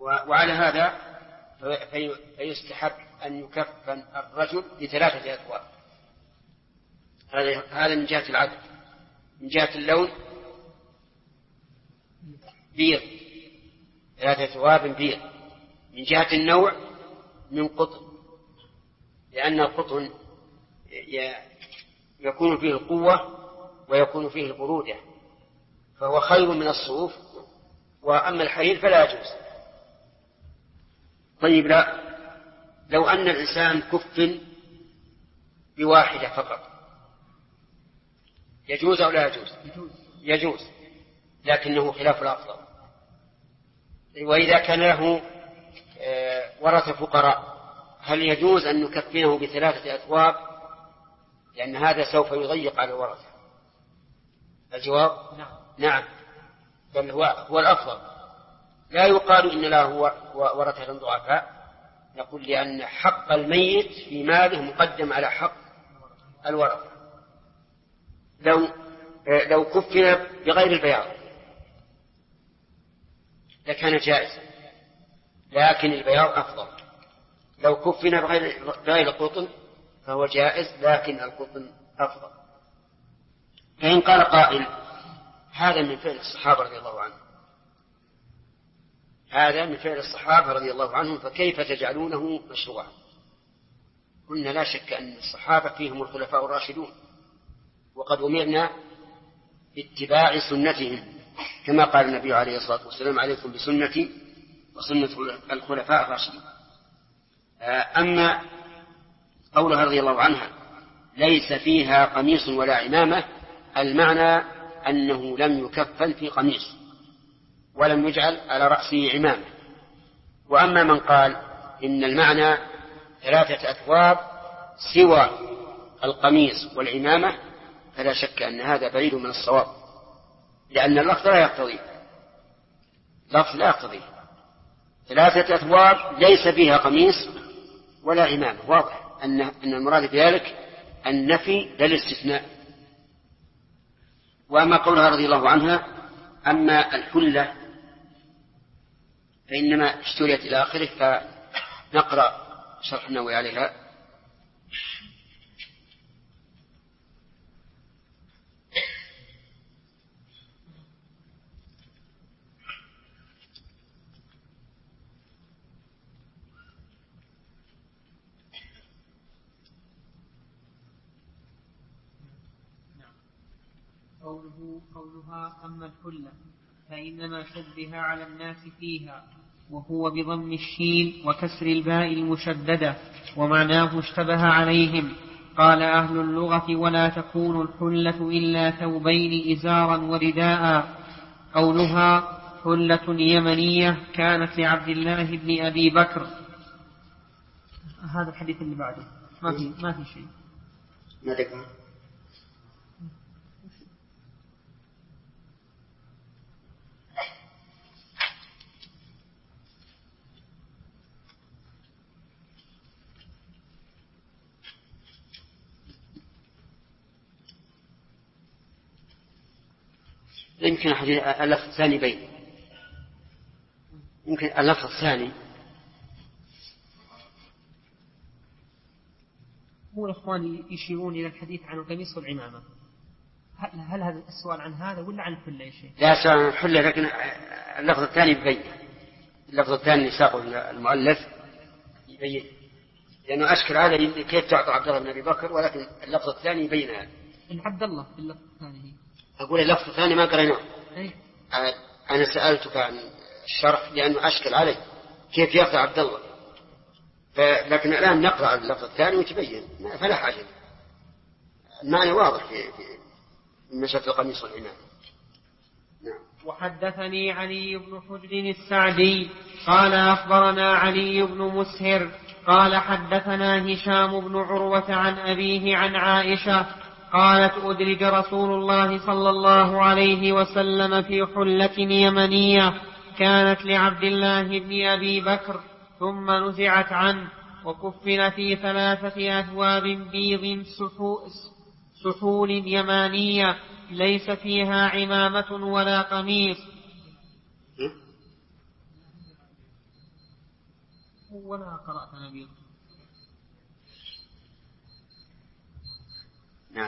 وعلى هذا فيستحب أن يكفن الرجل ب3 أثواب. هذا من جهة العدد. من جهة اللون بيض، 3 ثواب بيض. من جهة النوع من قطن، لأن القطن يكون فيه القوة ويكون فيه البرودة، فهو خير من الصوف. وأما الحرير فلا يجوز. طيب، لو أن الإنسان كفن ب1 فقط يجوز أو لا يجوز؟ يجوز، لكنه خلاف الأفضل. وإذا كان له ورثة فقراء هل يجوز أن نكفنه ب3 أثواب؟ لأن هذا سوف يضيق على الورثة. الجواب نعم، بل هو الأفضل. لا يقال إن له ورثة ضعفاء، نقول لأن حق الميت في ماله مقدم على حق الورثة. لو كفن بغير البياض لكان جائزا، لكن البياض أفضل. لو كفن بغير القطن فهو جائز، لكن القطن أفضل. فإن قال قائل هذا من فعل الصحابة رضي الله عنهم، هذا من فعل الصحابة رضي الله عنهم، فكيف تجعلونه مشروعا؟ قلنا لا شك أن الصحابة فيهم الخلفاء الراشدون، وقد أمرنا باتباع سنتهم، كما قال النبي عليه الصلاة والسلام: عليكم بسنتي وسنة الخلفاء الراشدين. أما قولها رضي الله عنها ليس فيها قميص ولا عمامة، المعنى أنه لم يكفن في قميص ولم يجعل على رأسه عمامة. وأما من قال إن المعنى 3 أثواب سوى القميص والعمامة فلا شك أن هذا بعيد من الصواب، لأن اللفظ لا يقتضي 3 أثواب ليس فيها قميص ولا عمامة. واضح أن المراد بذلك النفي للاستثناء. وأما قولها رضي الله عنها أما الحلة فإنما اشتريت إلى آخره، فنقرأ شرح النووي عليها. قولها أما الحلة فإنما شبه على الناس فيها، وهو بضم الشين وكسر الباء المشددة، ومعناه اشتبه عليهم. قال أهل اللغة: ولا تكون الحلة إلا ثوبين إزارا ورداء. قولها حلة يمنية كانت لعبد الله بن أبي بكر. هذا الحديث اللي بعده ما في شيء. ما ذكر. يمكن اللفظ الثاني بين، يمكن اللفظ الثاني هو الأخوان يشيرون إلى الحديث عن القميص والعمامة. هل هذا السؤال عن هذا ولا عن الحلة يا شيخ؟ لا، سؤال عن الحلة، لكن اللفظ الثاني يبين. اللفظ الثاني ساقه المؤلف يبين، لأنه أشكل عليه كيف تعطى عبد الله بن أبي بكر، ولكن اللفظ الثاني يبين هذا. عبد الله في اللفظ الثاني. أقول اللفظ الثاني ما قرأناه. أنا سألتك عن الشرح لأنه أشكل عليه كيف يأخذ عبد الله، لكن الآن نقرأ اللفظ الثاني وتبين، فلا حاجة. المعنى واضح في مشهد القميص والعمامة. نعم. وحدثني علي بن حجر السعدي قال أخبرنا علي بن مسهر قال حدثنا هشام بن عروة عن أبيه عن عائشة قالت: أدرج رسول الله صلى الله عليه وسلم في حلة يمنية كانت لعبد الله بن أبي بكر ثم نزعت عنه، وكفن في 3 أثواب بيض سحول يمانية ليس فيها عمامة ولا قميص. ولا قرأت نبيض. نعم.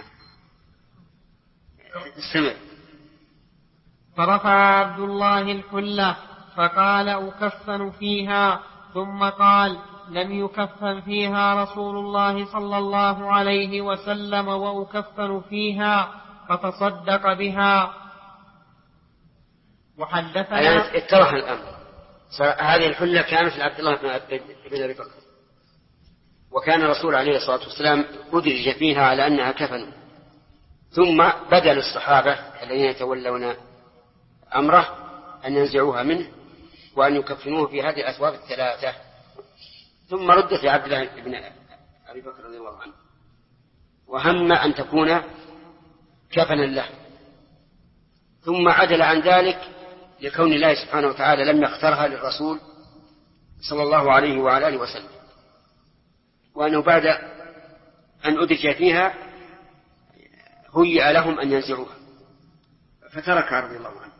استمع. فرفع عبد الله الحلة فقال أكفن فيها، ثم قال لم يكفن فيها رسول الله صلى الله عليه وسلم وأكفن فيها، فتصدق بها. وحدثنا اتضح الأمر. هذه الحلة كانت لعبد الله بن أبي بكر، وكان الرسول عليه الصلاة والسلام أدرج فيها على أنها كفن، ثم بدأ للصحابة الذين يتولون أمره أن ينزعوها منه وأن يكفنوه في هذه الأثواب الثلاثة، ثم ردت لعبد الله بن أبي بكر رضي الله عنه، وهم أن تكون كفنا له، ثم عدل عن ذلك لكون الله سبحانه وتعالى لم يخترها للرسول صلى الله عليه وعلى آله وسلم، وأنه بعد أن أدرج فيها هيئ لهم أن ينزعوها، فتركها رضي الله عنه.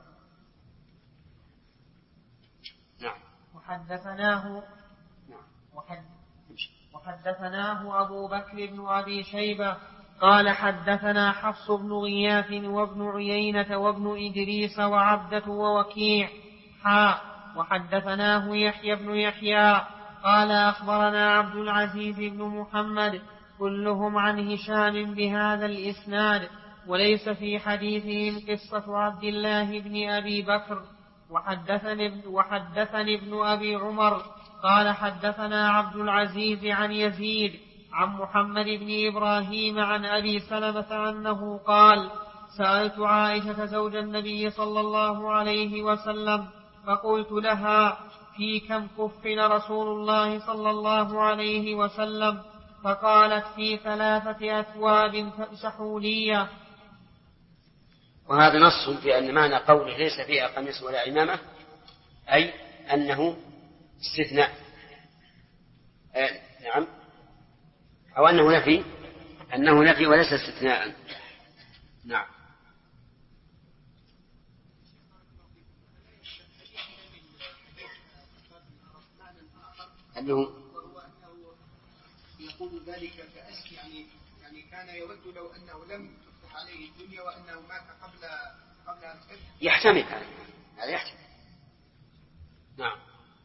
نعم. وحدثناه أبو بكر بن أبي شيبة قال حدثنا حفص بن غياث وابن عيينة وابن إدريس وعبدة ووكيع وحدثناه يحيى بن يحيى قال أخبرنا عبد العزيز بن محمد كلهم عن هشام بهذا الإسناد، وليس في حديثهم قصة عبد الله بن أبي بكر. وحدثني ابن أبي عمر قال حدثنا عبد العزيز عن يزيد عن محمد بن إبراهيم عن أبي سلمة أنه قال سألت عائشة زوج النبي صلى الله عليه وسلم فقلت لها في كم كفن رسول الله صلى الله عليه وسلم؟ فقالت في 3 أثواب سحولية. وهذا نص في أن معنى قوله ليس فيها قميص ولا عمامة أي أنه استثناء، نعم، أو أنه نفي وليس استثناء. نعم. أنه يقول ذلك كأس يعني كان يود لو أنه لم تفتح عليه الدنيا وأنه مات قبل أن تفتح. يحتمل هذا يحتمل. نعم.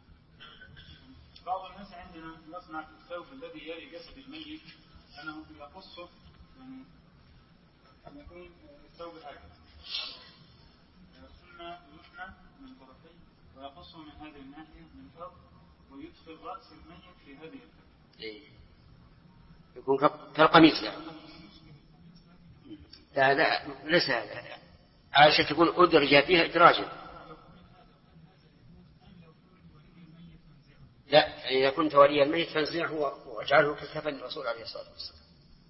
بعض الناس عندنا يصنع الثوب الذي يلي جسد الميت أنه يقصه، يعني أن يكون الثوب هكذا ثم يثنى من طرفين ويقصه من هذه الناحية من فوق ويدخل رأس الميت في هذه الثوب. يكون كالقميص يعني. لا ليس هذا. عائشة تقول أدرج فيها إدراجا. لا، إذا كنت ولي الميت فانزعه واجعله ككفن الرسول عليه الصلاة والسلام.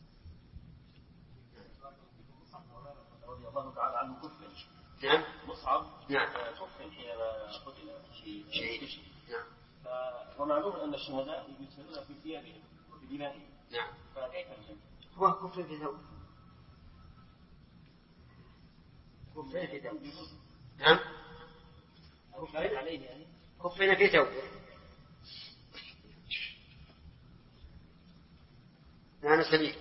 رضي الله تعالى عنه كفن. نعم. مصعب. نعم. كفن حينما قتل شيء. نعم. ومعلوم أن الشهداء يسلون في ثيابهم وفي دمائهم. نعم. فكيف الجمع؟ هو كفن في ثوب. كفن في ثوب. نعم. كفن عليه يعني. كفن في ثوب. نعم سليم.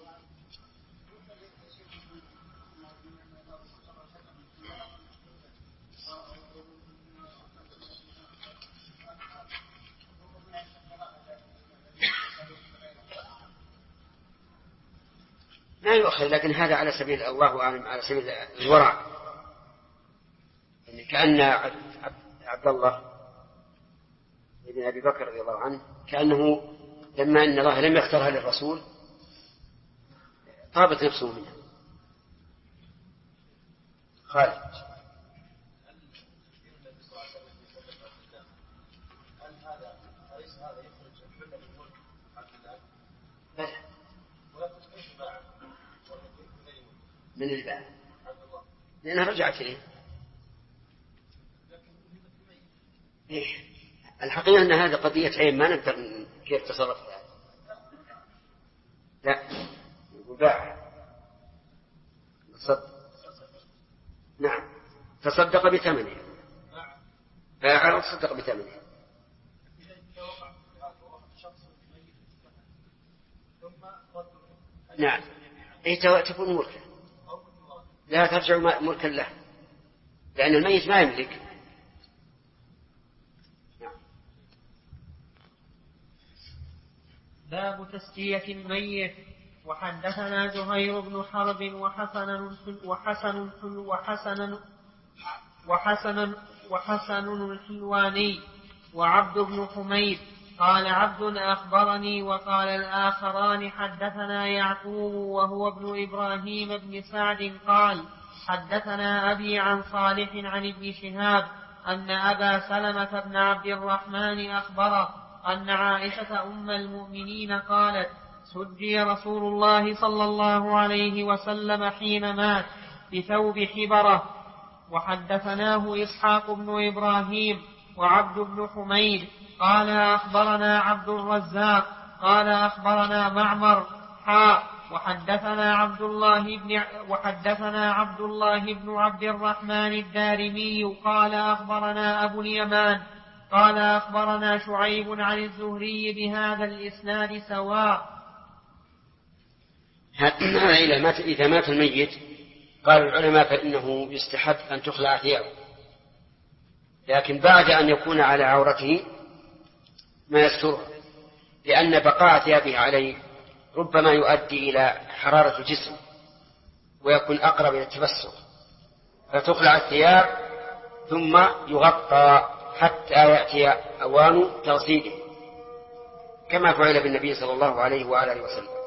لا يؤخذ، لكن هذا على سبيل الله أعلم على سبيل الورع، يعني كأن عبد الله بن أبي بكر رضي الله عنه كأنه لما أن الله لم يختارها للرسول طابت نفسه منها. خالد. من الباء لأنها رجعت إليه. الحقيقة أن هذا قضية عين ما نقدر كيف تصرف هذا. لا باع نعم تصدق بثمنه، باع وتصدق بثمنه. نعم تكون ملكا، لا ترجع ملكا له، لأن الميت ما يملك. باب تسجية الميت. وحدثنا زهير بن حرب وحسن الحلواني وعبد بن حميد. قال عبد أخبرني، وقال الآخران حدثنا يعقوب وهو ابن إبراهيم بن سعد قال حدثنا أبي عن صالح عن ابن شهاب أن أبا سلمة بن عبد الرحمن أخبره أن عائشة أم المؤمنين قالت سجي رسول الله صلى الله عليه وسلم حين مات بثوب حبرة. وحدثناه إسحاق بن إبراهيم وعبد بن حميد قال أخبرنا عبد الرزاق قال أخبرنا معمر وحدثنا عبد الله بن عبد الرحمن الدارمي قال أخبرنا أبو اليمان قال أخبرنا شعيب عن الزهري بهذا الإسناد سواء. إذا مات الميت قال العلماء فإنه يستحب أن تخلع ثيابه، لكن بعد أن يكون على عورته ما يسترها، لأن بقاء ثيابه عليه ربما يؤدي إلى حرارة الجسم ويكون أقرب إلى التبسط، فتخلع الثياب ثم يغطى حتى يأتي أوان تغسيله كما فعل بالنبي صلى الله عليه وآله وسلم.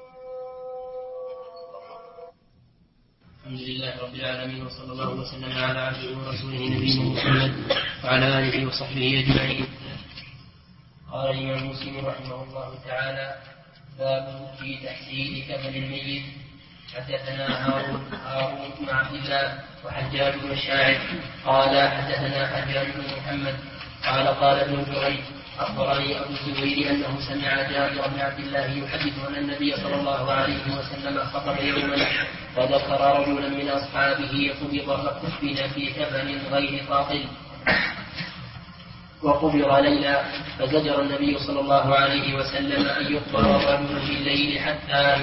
الحمد لله رب العالمين، وصلى الله وسلم على عبده ورسوله نبينا محمد وعلى آله وصحبه أجمعين. قال الإمام مسلم رحمه الله تعالى: باب في تحسين كفن الميت. حدثنا هارون بن عبد الله وحجاج بن الشاعر قال حدثنا حجاج بن محمد قال ابن جريج أخبرني أبو الزبير أنه سمع جابر بن عبد الله يحدث أن النبي صلى الله عليه وسلم خطب يوما فذكر رجلا من أصحابه قبض فكفن في كفن غير قاطل وقبر ليلا، فزجر النبي صلى الله عليه وسلم أن يقبر الرجل في الليل حتى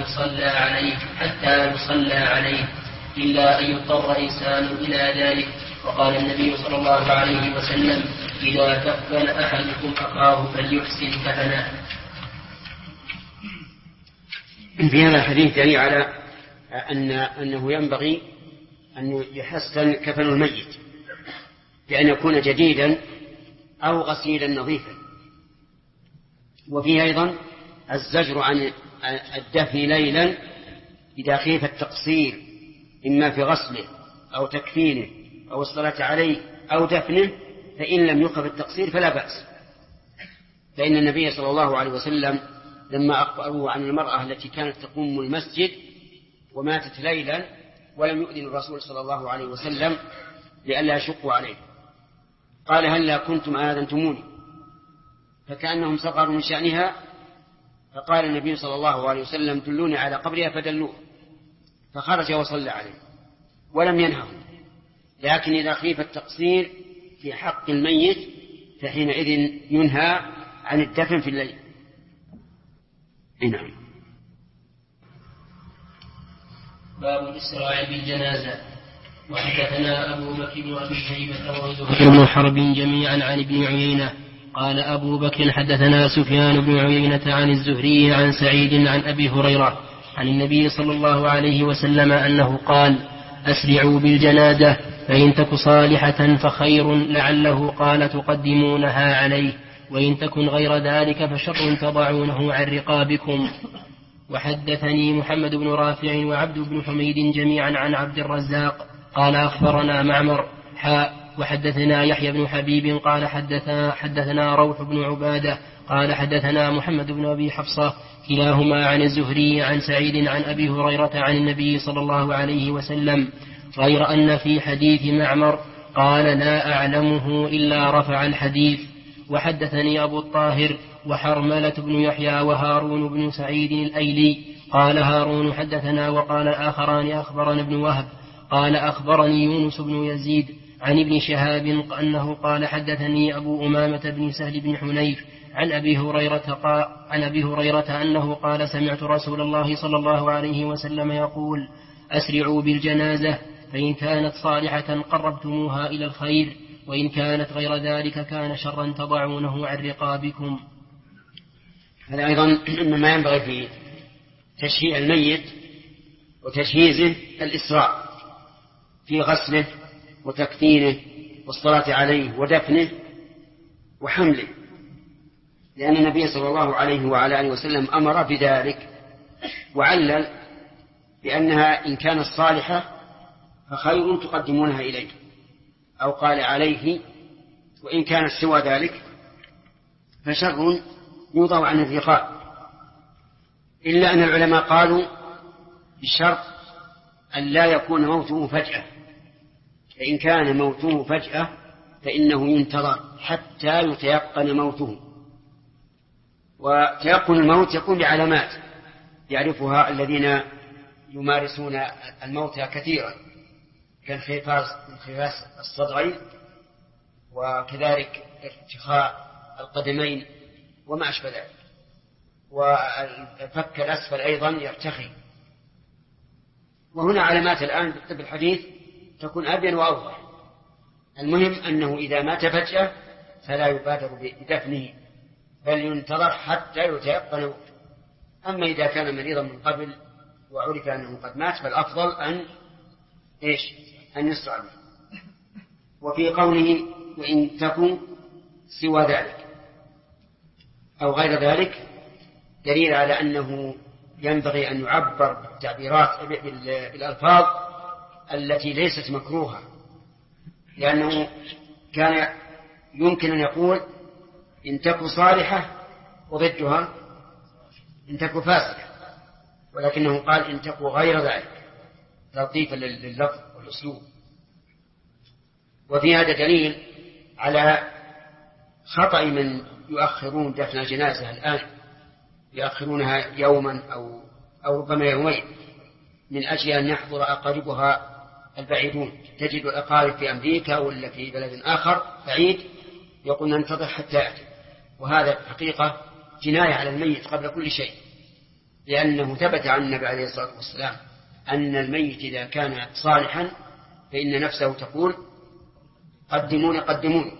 يصلى عليه إلا أن يضطر إنسان إلى ذلك. وقال النبي صلى الله عليه وسلم: إذا كفن أحدكم أخاه فليحسن كفنه. في هذا الحديث دليل على أنه ينبغي أن يحسن كفن الميت بأن يكون جديدا أو غسيلا نظيفا. وفيه أيضا الزجر عن الدفن ليلا إذا خيف التقصير إما في غسله أو تكفينه أو الصلاة عليه أو دفنه، فإن لم يخف التقصير فلا بأس، فإن النبي صلى الله عليه وسلم لما أخبروه عن المرأة التي كانت تقوم المسجد وماتت ليلا ولم يؤذن الرسول صلى الله عليه وسلم لئلا يشقوا عليه، قال: هلا كنتم آذنتموني؟ فكأنهم صغروا من شأنها، فقال النبي صلى الله عليه وسلم: دلوني على قبرها، فدلوه، فخرج وصلى عليه ولم ينههم. لكن إذا خيف التقصير في حق الميت فحينئذ ينهى عن الدفن في الليل. نعم. باب الإسراع بالجنازة. وحدثنا أبو بكر بن أبي شيبة وزهير بن حرب جميعا عن ابن عيينة قال أبو بكر حدثنا سفيان بن عيينة عن الزهري عن سعيد عن أبي هريرة عن النبي صلى الله عليه وسلم أنه قال: أسرعوا بالجنازة فإن تك صالحة فخير لعله قال تقدمونها عليه، وإن تكن غير ذلك فشر تضعونه عن رقابكم. وحدثني محمد بن رافع وعبد بن حميد جميعا عن عبد الرزاق قال أخبرنا معمر وحدثنا يحيى بن حبيب قال حدثنا روح بن عبادة قال حدثنا محمد بن أبي حفصة كلاهما عن الزهري عن سعيد عن أبي هريرة عن النبي صلى الله عليه وسلم، غير أن في حديث معمر قال: لا أعلمه إلا رفع الحديث. وحدثني أبو الطاهر وحرملة بن يحيى وهارون بن سعيد الأيلي قال هارون حدثنا، وقال الآخران أخبرنا ابن وهب قال أخبرني يونس بن يزيد عن ابن شهاب أنه قال: حدثني أبو أمامة بن سهل بن حنيف عن أبي هريرة أنه قال سمعت رسول الله صلى الله عليه وسلم يقول أسرعوا بالجنازة فإن كانت صالحة قربتموها إلى الخير وإن كانت غير ذلك كان شرا تضعونه عن رقابكم. هذا أيضا مما ينبغي في تشييع الميت وتجهيزه الإسراع في غسله وتكفينه والصلاة عليه ودفنه وحمله، لأن النبي صلى الله عليه وعلى آله وسلم أمر بذلك وعلل بأنها إن كانت صالحة فخير تقدمونها إليه، أو قال عليه، وإن كانت سوى ذلك فشر يوضع عن الرقاب. إلا أن العلماء قالوا بشرط أن لا يكون موته فجأة، فإن كان موته فجأة فإنه ينتظر حتى يتيقن موته. وتيقن الموت يكون بعلامات يعرفها الذين يمارسون الموت كثيرا، كانخفاض الصدغين وكذلك ارتخاء القدمين وما أشبه ذلك، والفك الأسفل أيضا يرتخي. وهنا علامات الآن بالطب الحديث تكون أبين وأوضح. المهم أنه إذا مات فجأة فلا يبادر بدفنه بل ينتظر حتى يتيقن. أما إذا كان مريضا من قبل وعرف أنه قد مات فالأفضل أن يسرع به. وفي قوله وإن تكن سوى ذلك أو غير ذلك دليل على أنه ينبغي أن يعبر بالتعبيرات بالألفاظ التي ليست مكروهة، لأنه كان يمكن أن يقول إن تكن صالحة وضدها إن تكن فاسدة، ولكنه قال إن تكن غير ذلك تلطيفا لللفظ والأسلوب. وفي هذا دليل على خطأ من يؤخرون دفن الجنازة الآن، يؤخرونها يوما أو ربما يومين من أجل أن يحضر أقاربها البعيدون. تجد الأقارب في أمريكا ولا في بلد آخر بعيد يقول ننتظر حتى يأتي، وهذا حقيقة جناية على الميت قبل كل شيء، لأنه ثبت عن النبي عليه الصلاة والسلام أن الميت إذا كان صالحا فإن نفسه تقول قدموني قدموني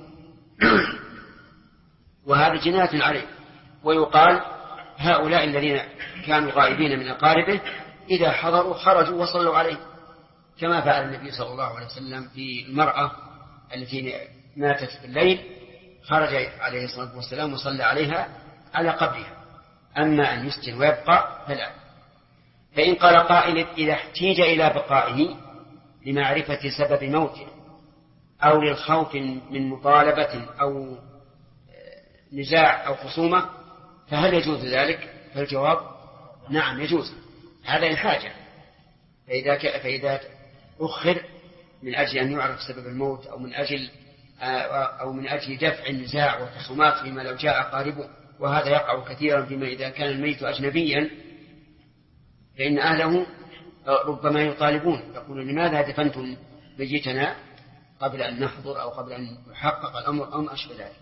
وهذا جناية عليه. ويقال هؤلاء الذين كانوا غائبين من أقاربه إذا حضروا خرجوا وصلوا عليه، كما فعل النبي صلى الله عليه وسلم في المرأة التي ماتت في الليل، خرج عليه الصلاة والسلام وصلى عليها على قبرها. أما أن يسجن ويبقى فلا. فإن قال قائل إذا احتيج إلى بقائه لمعرفة سبب موته أو للخوف من مطالبة أو نزاع أو خصومة فهل يجوز ذلك؟ فالجواب نعم يجوز، هذا الحاجة. فإذا أخر من أجل أن يعرف سبب الموت أو من أجل دفع النزاع والخصومات فيما لو جاء قاربه، وهذا يقع كثيرا فيما إذا كان الميت أجنبيا فإن أهله ربما يطالبون يقولون لماذا دفنتم ميتنا قبل أن نحضر أو قبل أن يحقق الأمر أو ما أشبه ذلك.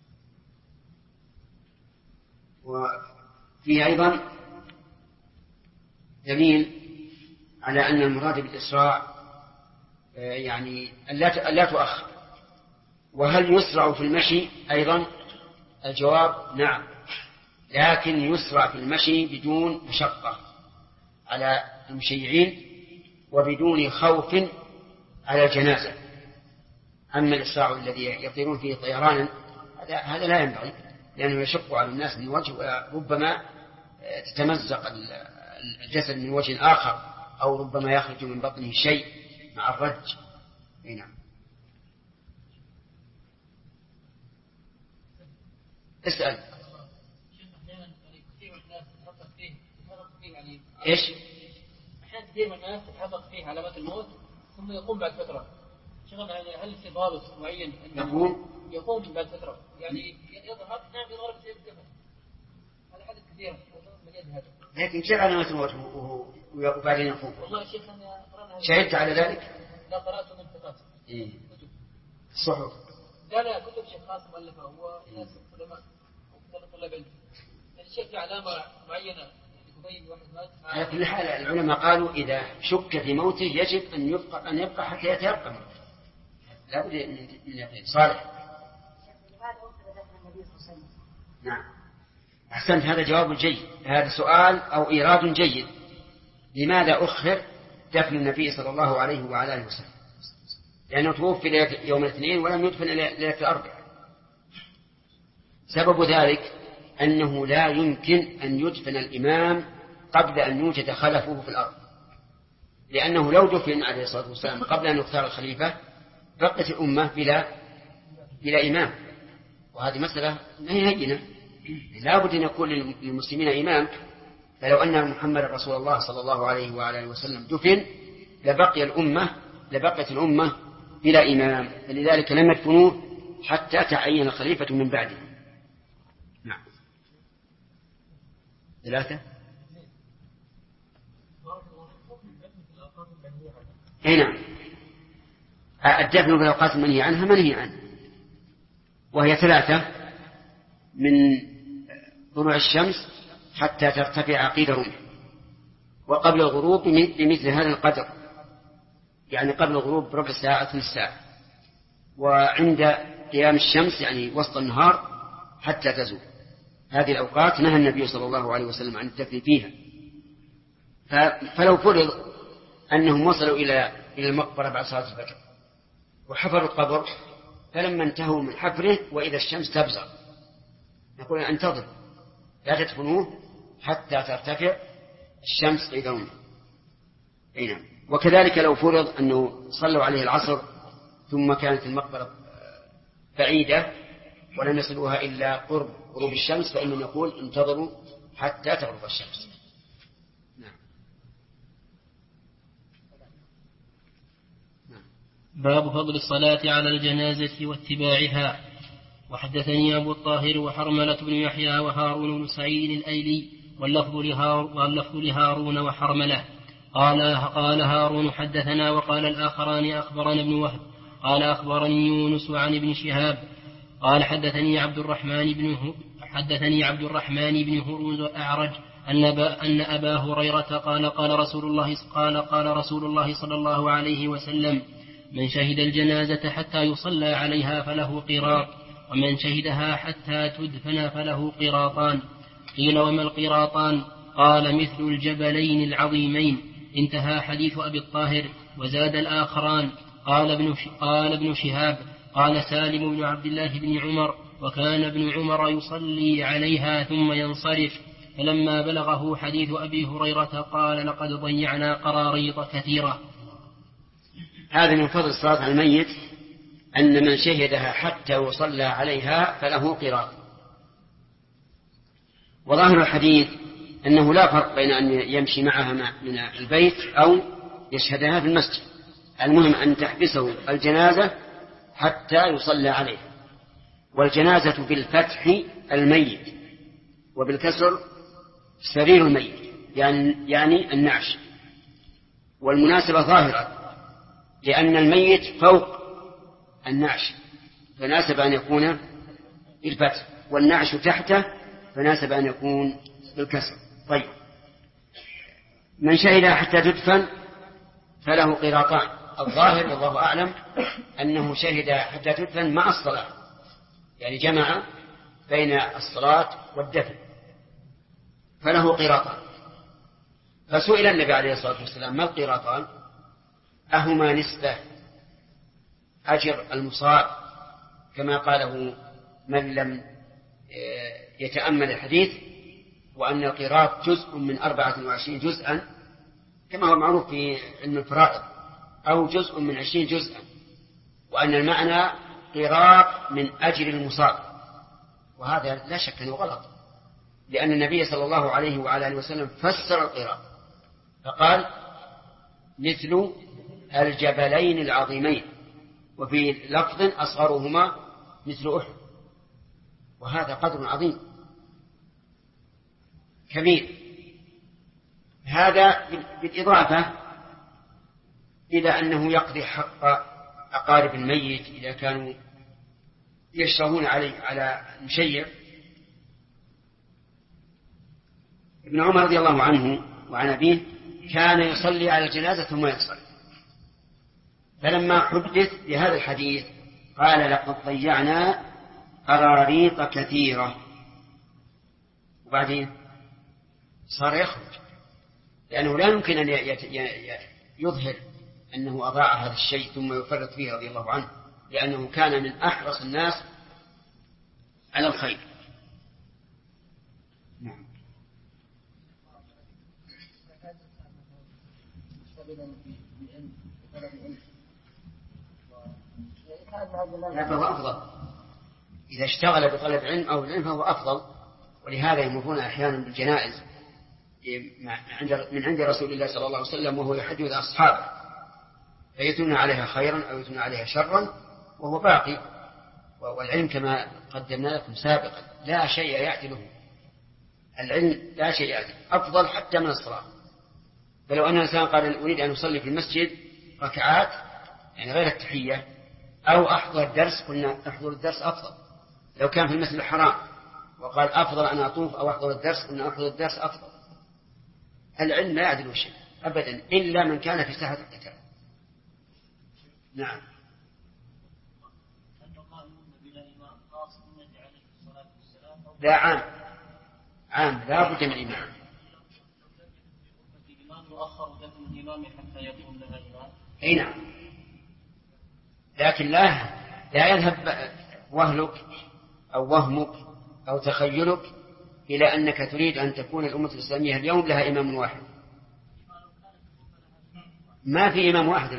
وفيه أيضا دليل على أن المراد بالإسراع يعني لا تؤخر. وهل يسرع في المشي أيضا؟ الجواب نعم، لكن يسرع في المشي بدون مشقة على المشيعين وبدون خوف على الجنازة. أما الإسراع الذي يطيرون فيه طيرانا هذا لا ينبغي، لأنه يشق على الناس من وجه، وربما تتمزق الجسد من وجه آخر، أو ربما يخرج من بطنه شيء مع الرج. نعم. اسأل. إيش؟ أحيانا كثير من الناس تتحقق فيه علامات الموت ثم يقوم بعد فترة. شغل هل في ضابط معين يقوم بعد فترة يعني يظهر نعم يظهر بسبب الدفن؟ هذا حدث كثير لكن كيف علامات الموت وبعدين يقوم؟ والله شيخ أنا شهدت على ذلك؟ لا قرأت من ثقات صحف. لا كتب شيخ قاسم ألفها هو ناس علماء ولا بنت. الشك علامة معينة تبين واحد مات. على كل حال العلماء قالوا إذا شك في موته يجب أن يبقى حتى يتيقن، لا بد من يقين. صالح. نعم أحسنت، هذا جواب جيد، هذا سؤال أو إيراد جيد. لماذا أخر دفن النبي صلى الله عليه وعلى آله وسلم؟ لأنه توفي يوم الاثنين ولم يدفن ليلة الأربعاء. سبب ذلك أنه لا يمكن أن يدفن الإمام قبل أن يوجد خلفه في الأرض، لأنه لو دفن عليه الصلاة والسلام قبل أن يختار الخليفة بقت الأمة بلا إمام، وهذه مسألة ما هي هينة. لا بد أن يكون للمسلمين إمام. فلو أن محمد رسول الله صلى الله عليه وعلى آله وسلم دفن لبقت الأمة بلا إمام، فلذلك لم يدفنوه حتى تعين الخليفة من بعده. نعم. 3. نعم. الدفن في الأوقات المنهي عنها منهي عنه، وهي 3: من طلوع الشمس حتى ترتفع قيد رمح، وقبل الغروب بمثل هذا القدر، يعني قبل الغروب بربع ساعة ثلث ساعة، وعند قيام الشمس يعني وسط النهار حتى تزول. هذه الأوقات نهى النبي صلى الله عليه وسلم عن الدفن فيها. فلو فرض أنهم وصلوا إلى المقبرة بعد صلاة الفجر وحفروا القبر، فلما انتهوا من حفره وإذا الشمس تبزغ نقول انتظر لا تدفنوه حتى ترتفع الشمس قيد رمح. نعم. وكذلك لو فرض أنه صلوا عليه العصر ثم كانت المقبرة بعيدة ولم يصلوها إلا قرب غروب الشمس، فإننا نقول انتظروا حتى تغرب الشمس. نعم. باب فضل الصلاة على الجنازة واتباعها. وحدثني أبو الطاهر وحرملة بن يحيى وهارون بن سعيد الأيلي واللفظ لهارون وحرملة. قال هارون حدثنا، وقال الآخران أخبرنا ابن وهب قال أخبرني يونس عن ابن شهاب قال حدثني عبد الرحمن بن هروز الأعرج أن أبا هريرة قال رسول الله صلى الله عليه وسلم: من شهد الجنازة حتى يصلى عليها فله قيراط، ومن شهدها حتى تدفن فله قيراطان. قيل: وما القيراطان؟ قال: مثل الجبلين العظيمين. انتهى حديث أبي الطاهر. وزاد الآخران. قال ابن شهاب: قال سالم بن عبد الله بن عمر: وكان ابن عمر يصلي عليها ثم ينصرف. فلما بلغه حديث أبي هريرة قال: لقد ضيعنا قراريط كثيرة. هذا من فضل الصلاة على الميت أن من شهدها حتى يصلى عليها فله قيراط. وظاهر الحديث أنه لا فرق بين أن يمشي معها من البيت أو يشهدها في المسجد، المهم أن تحبسه الجنازة حتى يصلى عليها. والجنازة بالفتح الميت، وبالكسر سرير الميت، يعني النعش. والمناسبة ظاهرة، لأن الميت فوق النعش فناسب أن يكون بالفتح، والنعش تحته فناسب أن يكون بالكسر. طيب، من شهد حتى تدفن فله قيراطان. الظاهر والله أعلم أنه شهد حتى تدفن مع الصلاة، يعني جمع بين الصلاة والدفن، فله قيراطان. فسئل النبي عليه الصلاة والسلام: ما القيراطان؟ أهما نسبة أجر المصاب كما قاله من لم يتأمل الحديث، وأن القيراط جزء من 24 جزءا كما هو معروف في علم الفرائض، أو جزء من 20 جزءا، وأن المعنى قيراط من أجر المصاب. وهذا لا شك أنه غلط، لأن النبي صلى الله عليه وعلى آله وسلم فسر القيراط فقال: مثل الجبلين العظيمين، وفي لفظ أصغرهما مثل أحد. وهذا قدر عظيم كبير. هذا بالإضافة إلى أنه يقضي حق أقارب الميت إذا كانوا يشرفون عليه على المشيع، ابن عمر رضي الله عنه وعن أبيه كان يصلي على الجنازة ثم يصلي، فلما حدث بهذا الحديث قال لقد ضيعنا قراريط كثيرة، وبعدين صار يخرج، لأنه لا يمكن أن يظهر أنه أضاع هذا الشيء ثم يفرط فيه رضي الله عنه، لأنه كان من أحرص الناس على الخير. نعم. فهو أفضل إذا اشتغل بطلب علم أو العلم فهو أفضل، ولهذا يمرون أحيانا بالجنائز من عند رسول الله صلى الله عليه وسلم وهو يحدث أصحابه فيثنون عليها خيرا أو يثنون عليها شرا وهو باقي، والعلم كما قدمنا لكم سابقا لا شيء يعدله، العلم لا شيء يعدله، أفضل حتى من الصلاة. فلو أن الإنسان قال أريد أن أصلي في المسجد ركعات يعني غير التحية أو أحضر درس، قلنا أحضر الدرس أفضل. لو كان في المسجد الحرام وقال أفضل أن أطوف أو أحضر الدرس، قلنا أحضر الدرس أفضل. العلم لا يعدل شيء أبدا إلا من كان في ساحة القتال. نعم. لا عام لا بد من إمام. أي نعم، لكن لا يذهب وهلك أو وهمك أو تخيلك إلى أنك تريد أن تكون الأمة الإسلامية اليوم لها إمام واحد. ما في إمام واحد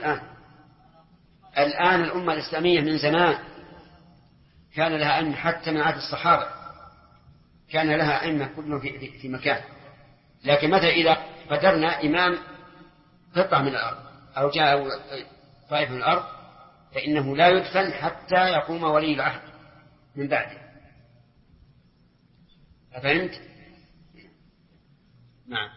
الآن الأمة الإسلامية من زمان كان لها أئمة، حتى من عهد الصحابة كان لها أئمة كلهم في مكان، لكن متى إذا قدرنا إمام قطعة من الأرض أو جاء طائف من الأرض فإنه لا يدفن حتى يقوم ولي العهد من بعده. أفهمت؟ نعم.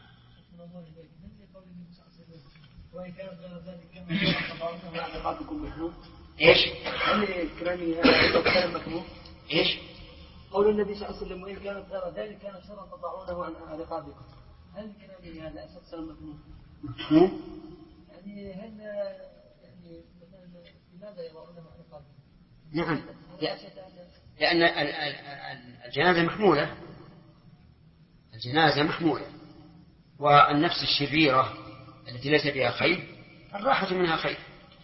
إيش؟ هل كلامي هذا كلام مكروه؟ إيش؟ قول النبي صلى الله عليه وسلم وإن كانت غير ذلك كان شرا تضعونه عن رقابكم، هل كلامي هذا أساسا مكروه؟ يعني هل يعني مثلا لماذا يضعونه عن رقابكم؟ نعم، لأن الجنازة محمولة والنفس الشريرة التي ليس فيها خير الراحة منها خير.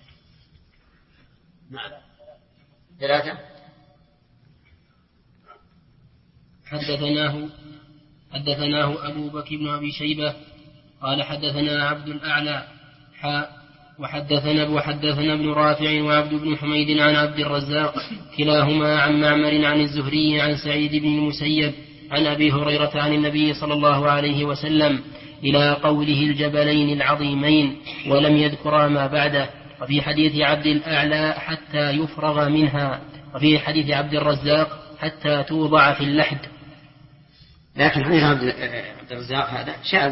نعم. 3. حدثناه أبو بكر بن أبي شيبة قال حدثنا عبد الأعلى وحدثنا ابن رافع وعبد بن حميد عن عبد الرزاق كلاهما عن معمر عن الزهري عن سعيد بن المسيب عن أبي هريرة عن النبي صلى الله عليه وسلم إلى قوله الجبلين العظيمين ولم يذكر ما بعده. وفي حديث عبد الأعلى حتى يفرغ منها، وفي حديث عبد الرزاق حتى توضع في اللحد. لكن حديث عبد الرزاق هذا شاذ،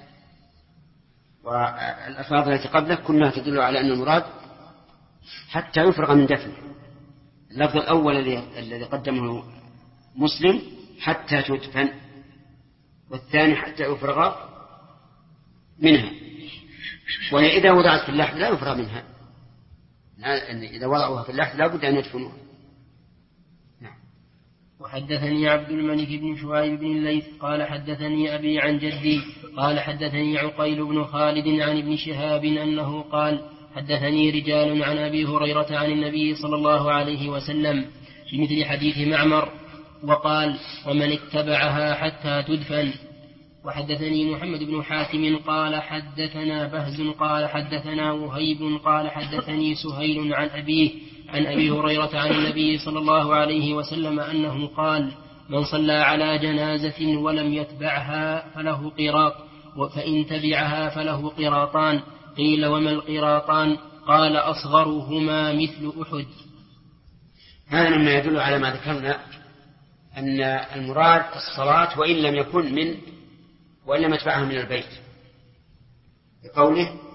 والألفاظ التي قبله كلها تدل على أن المراد حتى يفرغ من دفنه. اللفظ الأول الذي قدمه مسلم حتى تدفن، والثاني حتى يفرغ منها، وهي إذا وضعت في اللحد لا يفرغ منها، إذا وضعوها في اللحد لا بد أن يدفنوها. نعم. وحدثني عبد الملك بن شعيب بن الليث قال حدثني أبي عن جدي قال حدثني عقيل بن خالد عن ابن شهاب أنه قال حدثني رجال عن أبي هريرة عن النبي صلى الله عليه وسلم في مثل حديث معمر، وقال ومن اتبعها حتى تدفن. وحدثني محمد بن حاتم قال حدثنا بهز قال حدثنا وهيب قال حدثني سهيل عن أبيه عن أبي هريرة عن النبي صلى الله عليه وسلم أنه قال من صلى على جنازة ولم يتبعها فله قيراط، فإن تبعها فله قيراطان. قيل وما القيراطان؟ قال أصغرهما مثل أحد. هذا مما يدل على ما ذكرنا أن المراد الصلاة وإن لم يكن وإن لم يتبعها من البيت، بقوله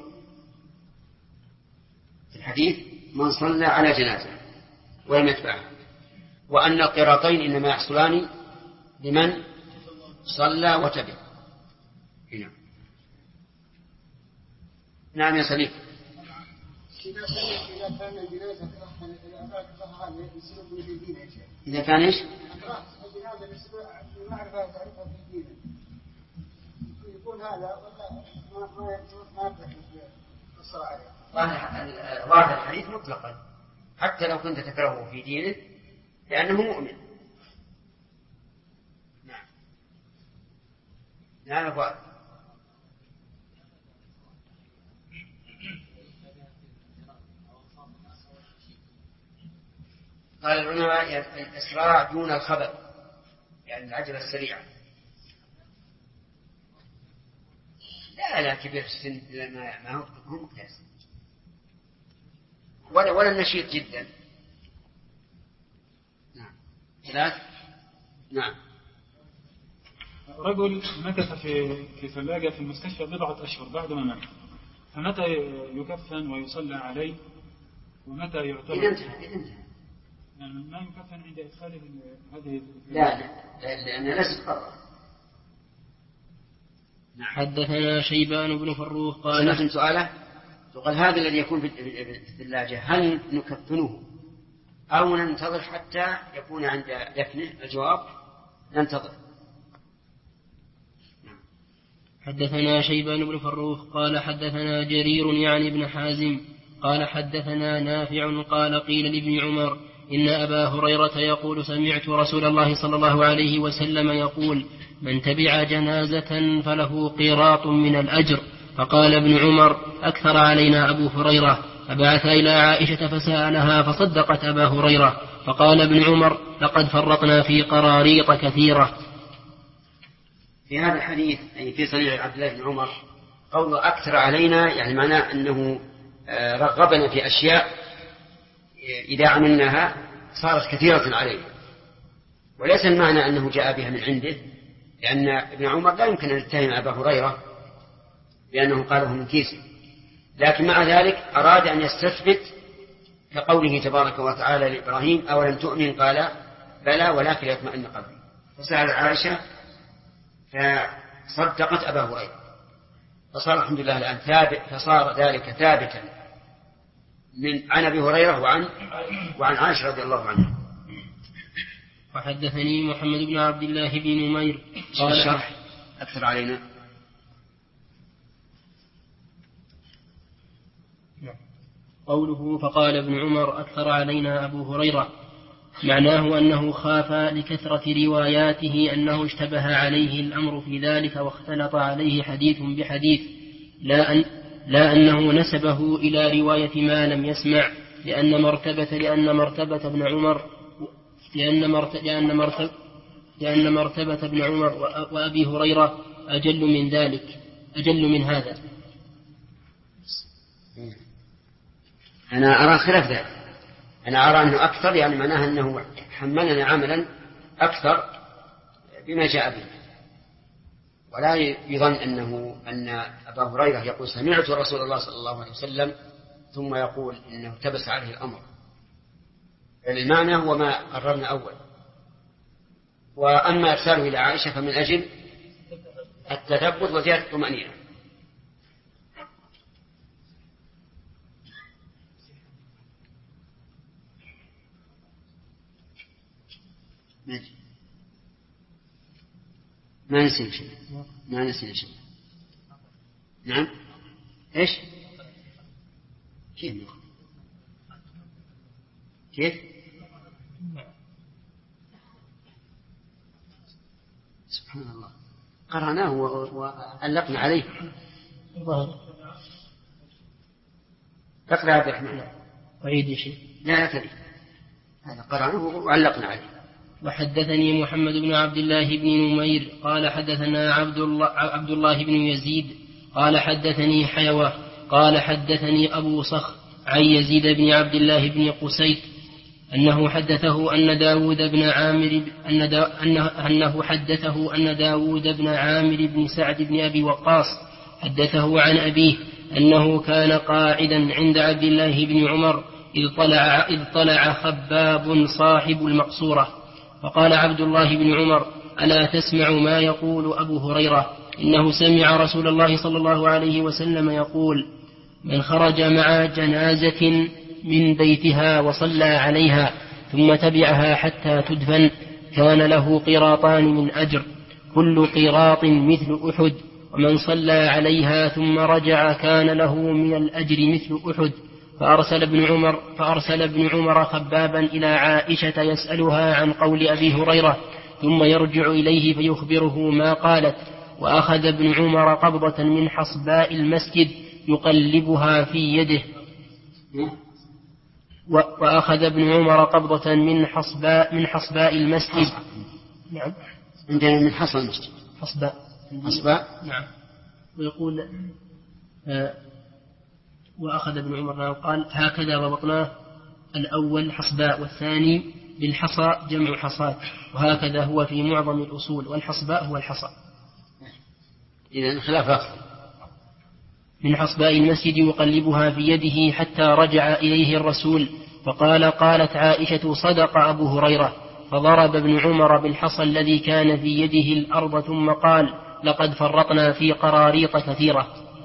في الحديث من صلى على جنازة ولم يتبعها، وأن القيراطين إنما يحصلان لمن صلى وتبع. هنا. نعم يا سليم. إذا كان الجنازة إذا كان إيش؟ الجنازة معرفة تعرفها في دينه يكون هذا ولا ما يبدأ الصلاة عليه. ظاهر الحديث مطلقا حتى لو كنت تكرهه في دينه لأنه مؤمن. نعم. نعم أخوان. قال العلماء الإسراع دون الخبر يعني العجلة السريعة. لا كبير السن ما هو مكتاز ولا النشيط جدا. نعم. ثلاث. نعم. رجل مكث في ثلاجة في المستشفى 4 أشهر بعد ما مات، فمتى يكفن ويصلى عليه ومتى يعتبر؟ إذا انتهى. يعني ما يكفن عند إدخاله هذه لا لأن ليس قرر. حدثنا شيبان بن فروخ قال سمعتم سؤاله؟ وقال هذا الذي يكون في الثلاجة هل نكفنه أو ننتظر حتى يكون عند دفنه؟ الجواب ننتظر. حدثنا شيبان بن فروخ قال حدثنا جرير يعني ابن حازم قال حدثنا نافع قال قيل لابن عمر إن أبا هريرة يقول سمعت رسول الله صلى الله عليه وسلم يقول من تبع جنازة فله قيراط من الأجر. فقال ابن عمر أكثر علينا أبو هريرة، فبعث إلى عائشة فسألها فصدقت أبا هريرة. فقال ابن عمر لقد فرطنا في قراريط كثيرة. في هذا الحديث أي في صحيح عبد الله بن عمر قوله أكثر علينا يعني معناه أنه رغبنا في أشياء إذا عملناها صارت كثيرة علينا، وليس المعنى أنه جاء بها من عنده، لأن ابن عمر لا يمكن أن يتهم أبا هريرة لأنه قاله من كيسه، لكن مع ذلك أراد أن يستثبت كقوله تبارك وتعالى لإبراهيم أولم تؤمن قال بلى ولكن يطمئن قلبي، فسأل عائشة فصدقت أبا هريرة، فصار الحمد لله الآن ثابت، فصار ذلك ثابتا عن أبي هريرة وعن عائشة رضي الله عنها. وحدثني محمد بن عبد الله بن نمير قال الشرح أكثر علينا. قوله فقال ابن عمر أكثر علينا أبو هريرة معناه أنه خاف لكثرة رواياته أنه اشتبه عليه الأمر في ذلك واختلط عليه حديث بحديث، لا أنه نسبه إلى رواية ما لم يسمع، لأن مرتبة ابن عمر لأن مرتبة ابن عمر وأبي هريرة أجل من هذا. أنا أرى خلاف ذلك، أنا أرى أنه أكثر يعني معناها أنه حملنا عملا أكثر بما جاء به، ولا يظن أن أبا هريرة يقول سمعت رسول الله صلى الله عليه وسلم ثم يقول إنه تبس عليه الأمر، المعنى هو ما قررنا أول. وأما إرساله إلى عائشة فمن أجل التثبت وزيادة الطمأنينة. ما نسينا شيء. نعم إيش كيف سبحان الله قرأناه وعلقنا عليه. تقرأ عبد الرحمن وعيد شيء لا تدري هذا قرأناه وعلقنا عليه. وحدثني محمد بن عبد الله بن نمير قال حدثنا عبد الله بن يزيد قال حدثني حيوة قال حدثني أبو صخر عن يزيد بن عبد الله بن قسيط أنه حدثه أن داود بن عامر بن سعد بن أبي وقاص حدثه عن أبيه أنه كان قاعدا عند عبد الله بن عمر إذ طلع خباب صاحب المقصورة، فقال عبد الله بن عمر ألا تسمع ما يقول أبو هريرة؟ إنه سمع رسول الله صلى الله عليه وسلم يقول: من خرج مع جنازة من بيتها وصلى عليها ثم تبعها حتى تدفن كان له قيراطان من أجر، كل قيراط مثل أحد، ومن صلى عليها ثم رجع كان له من الأجر مثل أحد. فأرسل ابن عمر خبابا إلى عائشة يسألها عن قول أبي هريرة، ثم يرجع إليه فيخبره ما قالت. وأخذ ابن عمر قبضة من حصباء المسجد يقلبها في يده. وأخذ ابن عمر قبضة من حصباء المسجد. نعم. عندنا من حصى المسجد. حصباء. نعم. ويقول وأخذ ابن عمر قال: هكذا ضبطناه، الأول حصباء والثاني بالحصى جمع حصاة، وهكذا هو في معظم الأصول، والحصباء هو الحصى. إذن خلاف من حصباء المسجد يقلبها في يده حتى رجع إليه الرسول فقال: قالت عائشة: صدق أبو هريرة. فضرب ابن عمر بالحصى الذي كان في يده الأرض ثم قال: لقد فرطنا في قراريط كثيرة.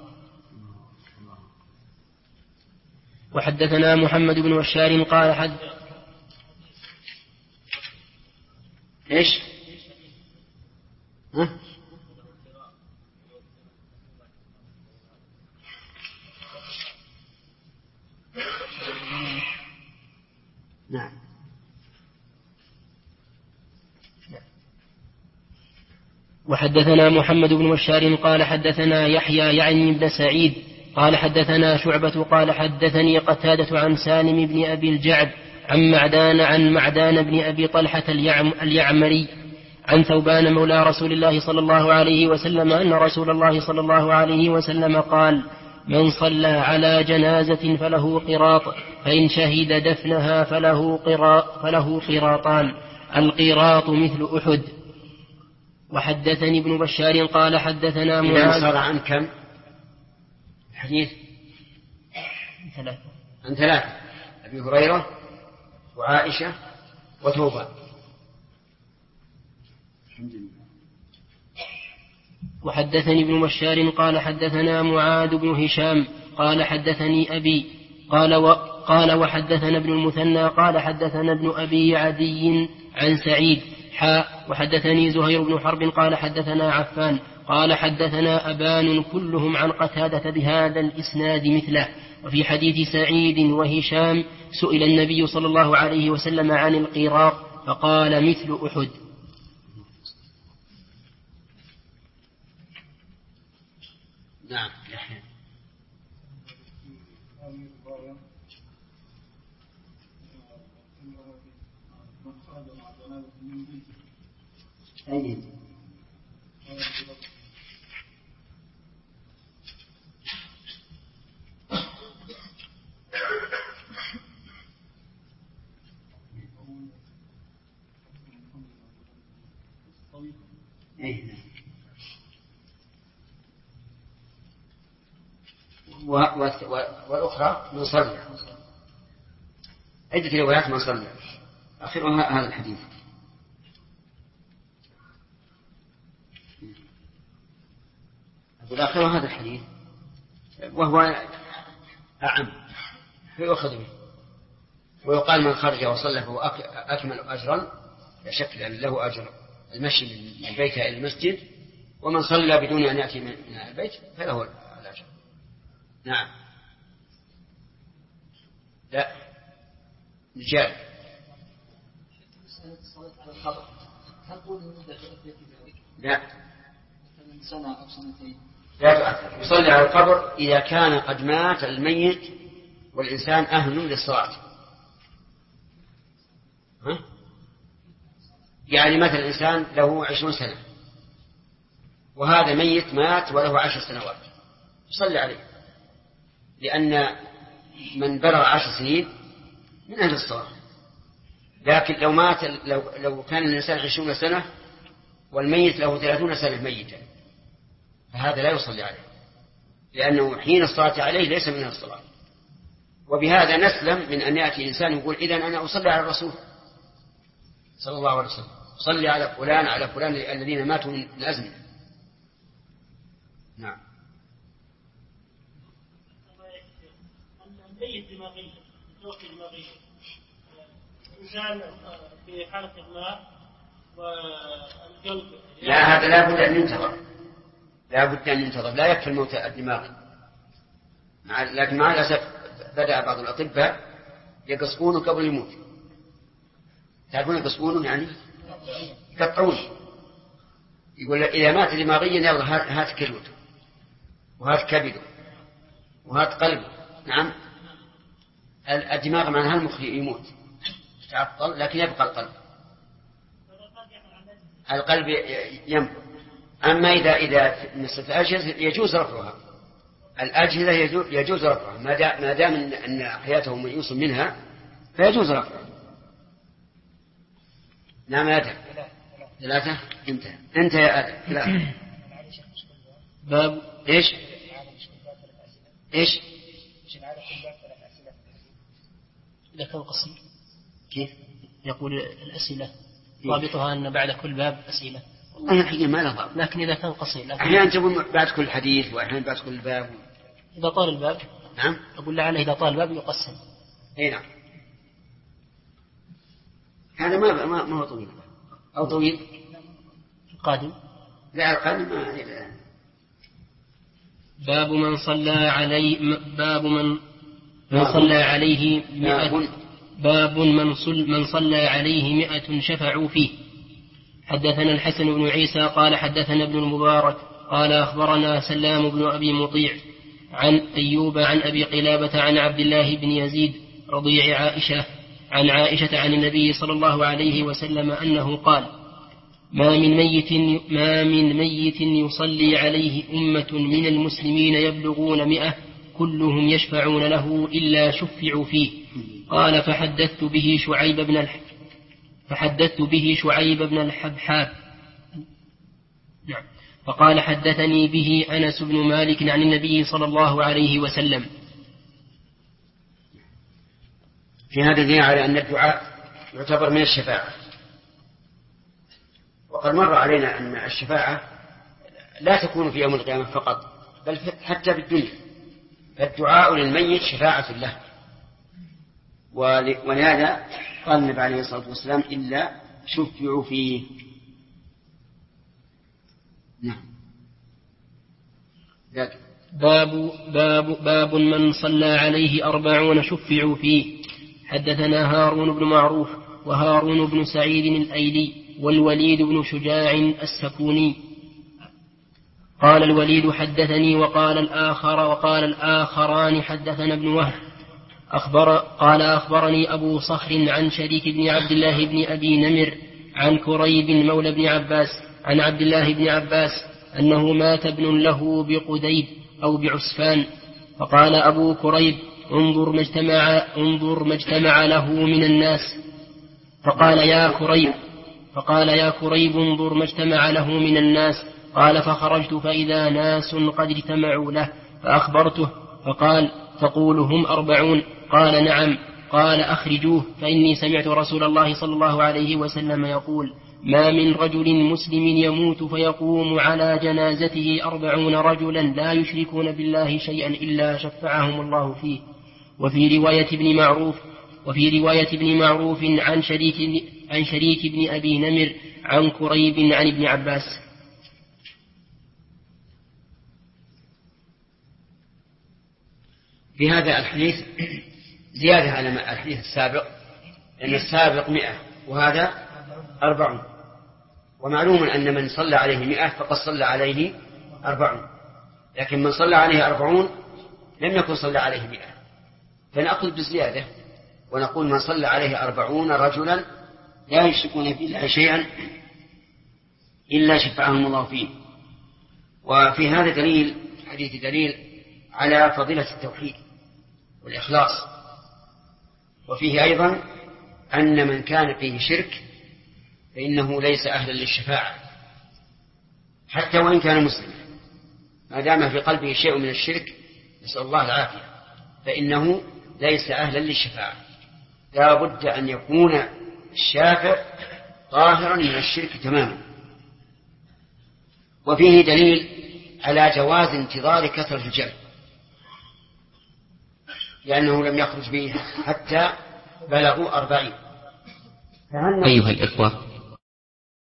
وحدثنا محمد بن بشار قال إيش؟ نعم. وحدثنا محمد بن بشار قال حدثنا يحيى يعني بن سعيد قال حدثنا شعبة قال حدثني قتادة عن سالم بن أبي الجعد عن معدان بن أبي طلحة اليعمري عن ثوبان مولى رسول الله صلى الله عليه وسلم أن رسول الله صلى الله عليه وسلم قال: من صلى على جنازة فله قراط، فإن شهد دفنها فله قراطان، القراط مثل أحد. وحدثني ابن بشار قال حدثنا معاذ. صار عن كم حديث؟ عن ثلاثة: أبي هريرة وعائشة وثوبان. وحدثني ابن بشار قال حدثنا معاذ بن هشام قال حدثني أبي قال وحدثنا ابن المثنى قال حدثنا ابن أبي عدي عن سعيد وحدثني زهير بن حرب قال حدثنا عفان قال حدثنا أبان كلهم عن قتادة بهذا الإسناد مثله. وفي حديث سعيد وهشام سئل النبي صلى الله عليه وسلم عن القراط فقال: مثل أحد. نعم. والأخرى من صلى. عدة روايات من صلى، آخرها هذا الحديث. آخرها هذا الحديث وهو أعم فيؤخذ به، ويقال: من خرج وصلى فهو أكمل أجرا، لا شك أن له أجر المشي من بيته إلى المسجد، ومن صلى بدون أن يأتي من البيت فله الأجر. نعم. لا رجال. لا سنة أو سنتين لا تؤثر. يصلي على القبر إذا كان قد مات الميت والإنسان أهل للصلاة. يعني مثل الإنسان له 20 سنة وهذا ميت مات وله 10 سنوات، يصلي عليه، لأن من بلغ 10 سنين من أهل الصلاة. لكن لو مات لو كان الإنسان 20 سنة والميت له 30 سنة ميتا، فهذا لا يصلي عليه، لأنه حين الصلاة عليه ليس من الصلاة. وبهذا نسلم من أن يأتي إنسان يقول: إذن أنا أصلي على الرسول صلى الله عليه وسلم، صلي على فلان الذين ماتوا من الأزمنة. نعم. الميت دماغيا، توفي دماغيا، إنسان في حالة إغماء والقلب. لا، هذا لا بد أن ينتظر، لا بد أن ينتظر، لا يكفي الموت الدماغي. لكن مع الأسف بدأ بعض الأطباء يقصونه قبل يموت. تعرفون يقصونه يعني يقطعون، يقول إذا مات دماغيا يلا هات كلوته وهات كبده وهات قلبه. نعم، الدماغ معناها المخ يموت تعطل، لكن يبقى القلب ينبض. أما إذا نصف الأجهزة يجوز رفعها، الأجهزة يجوز رفعها ما دام أن حياته ميؤوس منها فيجوز رفعها. نعم يا آدم. 3 انت يا آدم. لا. باب ايش إذا كان قصير كيف يقول الأسئلة ضابطها أن بعد كل باب أسئلة. والله الحين ما له ضابط، لكن إذا كان قصير أحيانا تقول بعد كل حديث وأحيانا بعد كل باب. إذا طال الباب. نعم. أقول لعله إذا طال الباب يقسم. أي نعم. هذا ما هو طويل أو طويل. القادم. لا القادم ما. باب من صلى عليه. باب من صلى عليه 100. باب من صلى عليه 100 شفعوا فيه. حدثنا الحسن بن عيسى قال حدثنا ابن المبارك قال أخبرنا سلام بن أبي مطيع عن أيوب عن أبي قلابة عن عبد الله بن يزيد رضيع عائشة عن عائشة عن النبي صلى الله عليه وسلم أنه قال: ما من ميت يصلي عليه أمة من المسلمين يبلغون 100 كلهم يشفعون له إلا شفعوا فيه. قال فحدثت به شعيب بن الحبحاب. نعم. فقال حدثني به أنس بن مالك عن النبي صلى الله عليه وسلم. في هذا دليل على أن الدعاء يعتبر من الشفاعة. وقد مر علينا أن الشفاعة لا تكون في يوم القيامة فقط بل حتى بالدنيا، فالدعاء للميت شفاعة له. ولهذا قال النبي عليه الصلاة والسلام: إلا شفعوا فيه. نعم. باب من صلى عليه 40 شفعوا فيه. حدثنا هارون بن معروف وهارون بن سعيد الأيلي والوليد بن شجاع السكوني. قال الوليد حدثني وقال الآخران حدثنا ابن وهب قال أخبرني أبو صخر عن شريك بن عبد الله بن أبي نمر عن كريب مولى بن عباس عن عبد الله بن عباس أنه مات ابن له بقديد أو بعسفان. فقال أبو كريب: انظر ما اجتمع له من الناس. فقال يا كريب انظر ما اجتمع له من الناس. قال فخرجت فإذا ناس قد اجتمعوا له فأخبرته فقال: تقول هم 40؟ قال: نعم. قال: أخرجوه فإني سمعت رسول الله صلى الله عليه وسلم يقول: ما من رجل مسلم يموت فيقوم على جنازته 40 رجلا لا يشركون بالله شيئا إلا شفعهم الله فيه. وفي رواية ابن معروف عن شريك بن أبي نمر عن كريب عن ابن عباس. في هذا الحديث زيادة على الحديث السابق، لأن السابق 100 وهذا 40. ومعلوم أن من صلى عليه 100 فقد صلى عليه 40، لكن من صلى عليه 40 لم يكن صلى عليه 100، فنأخذ بالزيادة ونقول من صلى عليه 40 رجلا لا يشركون بالله شيئا إلا شفعهم الله فيه. وفي هذا دليل على فضيلة التوحيد والإخلاص. وفيه أيضا أن من كان فيه شرك فإنه ليس أهلا للشفاعة حتى وإن كان مسلما، ما دام في قلبه شيء من الشرك نسأل الله العافية فإنه ليس أهلا للشفاعة. لا بد أن يكون الشافع طاهرا من الشرك تماما. وفيه دليل على جواز انتظار كثرة الجمع، لأنه لم يخرج به حتى بلغوا 40. أيها الإخوة،